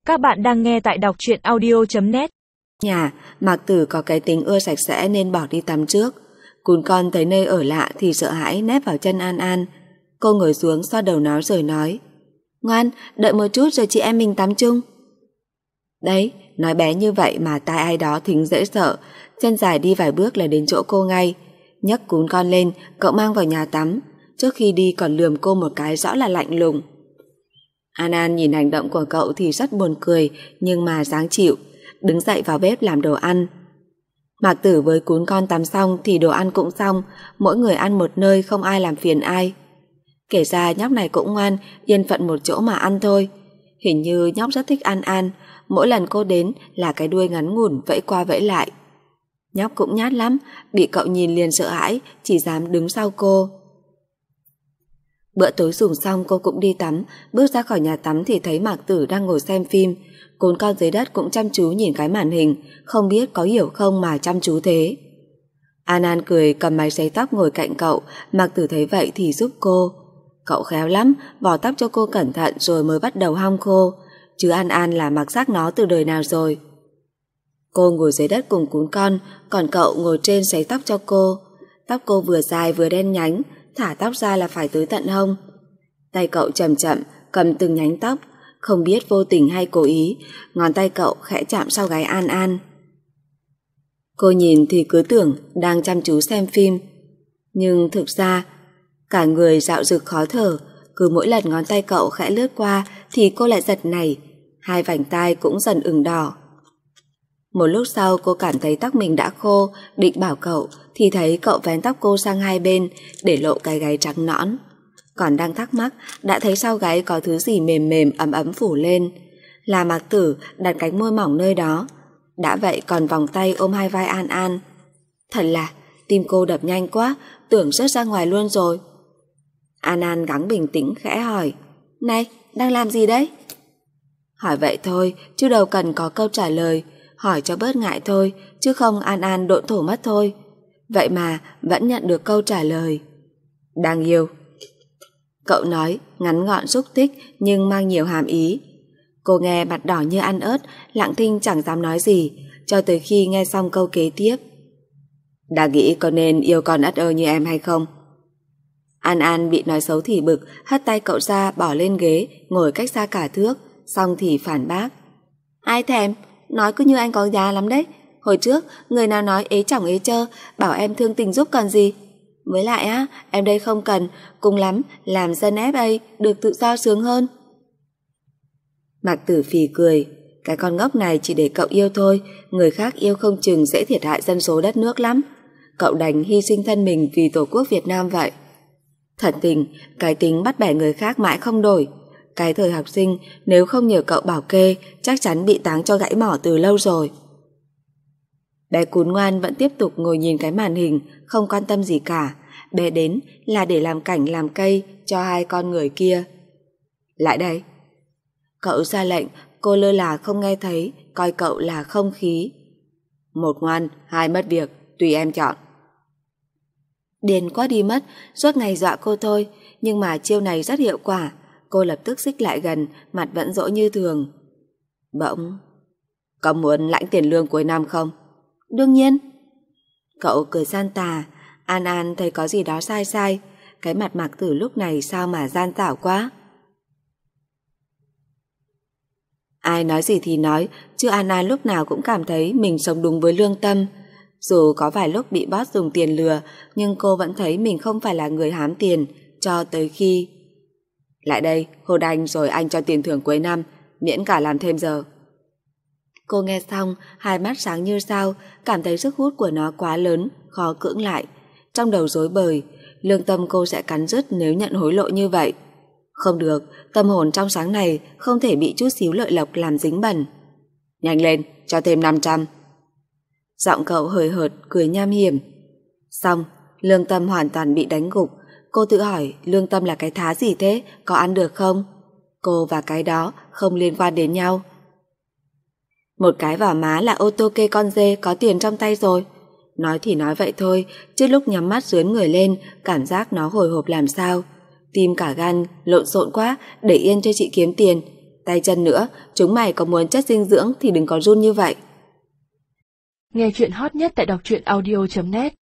Các bạn đang nghe tại đọc truyện audio.net. Nhà, Mạc Tử có cái tính ưa sạch sẽ nên bỏ đi tắm trước. Cún con thấy nơi ở lạ thì sợ hãi nép vào chân An An. Cô ngồi xuống xoa đầu nó rồi nói: Ngoan, đợi một chút rồi chị em mình tắm chung. Đấy, nói bé như vậy mà tai ai đó thính dễ sợ. Chân dài đi vài bước là đến chỗ cô ngay. Nhấc cún con lên, cậu mang vào nhà tắm. Trước khi đi còn lườm cô một cái rõ là lạnh lùng. An An nhìn hành động của cậu thì rất buồn cười, nhưng mà dáng chịu, đứng dậy vào bếp làm đồ ăn. Mạc Tử với cún con tắm xong thì đồ ăn cũng xong, mỗi người ăn một nơi, không ai làm phiền ai. Kể ra nhóc này cũng ngoan, yên phận một chỗ mà ăn thôi. Hình như nhóc rất thích An An, mỗi lần cô đến là cái đuôi ngắn ngủn vẫy qua vẫy lại. Nhóc cũng nhát lắm, bị cậu nhìn liền sợ hãi, chỉ dám đứng sau cô. Bữa tối dùng xong cô cũng đi tắm, bước ra khỏi nhà tắm thì thấy Mạc Tử đang ngồi xem phim. Cún con dưới đất cũng chăm chú nhìn cái màn hình, không biết có hiểu không mà chăm chú thế. An An cười cầm máy sấy tóc ngồi cạnh cậu, Mạc Tử thấy vậy thì giúp cô. Cậu khéo lắm, vò tóc cho cô cẩn thận rồi mới bắt đầu hong khô, chứ An An là mặc xác nó từ đời nào rồi. Cô ngồi dưới đất cùng cún con, còn cậu ngồi trên sấy tóc cho cô. Tóc cô vừa dài vừa đen nhánh, thả tóc ra là phải tới tận hông. Tay cậu chậm chậm cầm từng nhánh tóc, không biết vô tình hay cố ý, ngón tay cậu khẽ chạm sau gáy An An. Cô nhìn thì cứ tưởng đang chăm chú xem phim, nhưng thực ra cả người dạo dực khó thở. Cứ mỗi lần ngón tay cậu khẽ lướt qua thì cô lại giật nảy, hai vành tai cũng dần ửng đỏ. Một lúc sau cô cảm thấy tóc mình đã khô, định bảo cậu thì thấy cậu vén tóc cô sang hai bên để lộ cái gáy trắng nõn. Còn đang thắc mắc đã thấy sau gáy có thứ gì mềm mềm ấm ấm phủ lên, là Mạc Tử đặt cánh môi mỏng nơi đó. Đã vậy còn vòng tay ôm hai vai An An. Thật là tim cô đập nhanh quá, tưởng rớt ra ngoài luôn rồi. An An gắng bình tĩnh khẽ hỏi: Này, đang làm gì đấy? Hỏi vậy thôi chứ đâu cần có câu trả lời, hỏi cho bớt ngại thôi, chứ không An An độn thổ mất thôi. Vậy mà vẫn nhận được câu trả lời: Đang yêu. Cậu nói ngắn gọn xúc tích nhưng mang nhiều hàm ý. Cô nghe mặt đỏ như ăn ớt, lặng thinh chẳng dám nói gì, cho tới khi nghe xong câu kế tiếp: Đang nghĩ có nên yêu con ất ơ như em hay không? An An bị nói xấu thì bực, hất tay cậu ra bỏ lên ghế, ngồi cách xa cả thước, xong thì phản bác: Ai thèm, nói cứ như anh có giá lắm đấy. Hồi trước người nào nói ế chỏng ế chơ, bảo em thương tình giúp còn gì. Với lại á, em đây không cần, cùng lắm làm dân FA được tự do sướng hơn. Mạc Tử phì cười: Cái con ngốc này chỉ để cậu yêu thôi, người khác yêu không chừng sẽ thiệt hại dân số đất nước lắm. Cậu đành hy sinh thân mình vì Tổ quốc Việt Nam vậy. Thật tình, cái tính bắt bẻ người khác mãi không đổi. Cái thời học sinh nếu không nhờ cậu bảo kê chắc chắn bị táng cho gãy mỏ từ lâu rồi. Bé cún ngoan vẫn tiếp tục ngồi nhìn cái màn hình, không quan tâm gì cả. Bé đến là để làm cảnh làm cây cho hai con người kia. Lại đây. Cậu ra lệnh, cô lơ là không nghe thấy, coi cậu là không khí. Một ngoan, hai mất việc, tùy em chọn. Điên quá đi mất, suốt ngày dọa cô thôi, nhưng mà chiêu này rất hiệu quả. Cô lập tức xích lại gần, mặt vẫn dỗi như thường. Bỗng: Có muốn lãnh tiền lương cuối năm không? Đương nhiên. Cậu cười gian tà. An An thấy có gì đó sai sai. Cái mặt Mạc Tử lúc này sao mà gian xảo quá. Ai nói gì thì nói, chứ An An lúc nào cũng cảm thấy mình sống đúng với lương tâm. Dù có vài lúc bị boss dùng tiền lừa, nhưng cô vẫn thấy mình không phải là người hám tiền, cho tới khi... Lại đây, hôn anh rồi anh cho tiền thưởng cuối năm, miễn cả làm thêm giờ. Cô nghe xong, hai mắt sáng như sao, cảm thấy sức hút của nó quá lớn, khó cưỡng lại. Trong đầu rối bời, lương tâm cô sẽ cắn rứt nếu nhận hối lộ như vậy. Không được, tâm hồn trong sáng này không thể bị chút xíu lợi lộc làm dính bẩn. Nhanh lên, cho thêm 500. Giọng cậu hời hợt, cười nham hiểm. Xong, lương tâm hoàn toàn bị đánh gục. Cô tự hỏi lương tâm là cái thá gì thế, có ăn được không? Cô và cái đó không liên quan đến nhau. Một cái vào má là ô tô kê con dê có tiền trong tay rồi. Nói thì nói vậy thôi, chứ lúc nhắm mắt dướn người lên, cảm giác nó hồi hộp làm sao. Tim cả gan, lộn xộn quá, để yên cho chị kiếm tiền. tay chân nữa, chúng mày có muốn chất dinh dưỡng thì đừng có run như vậy. Nghe chuyện hot nhất tại đọc truyện audio.net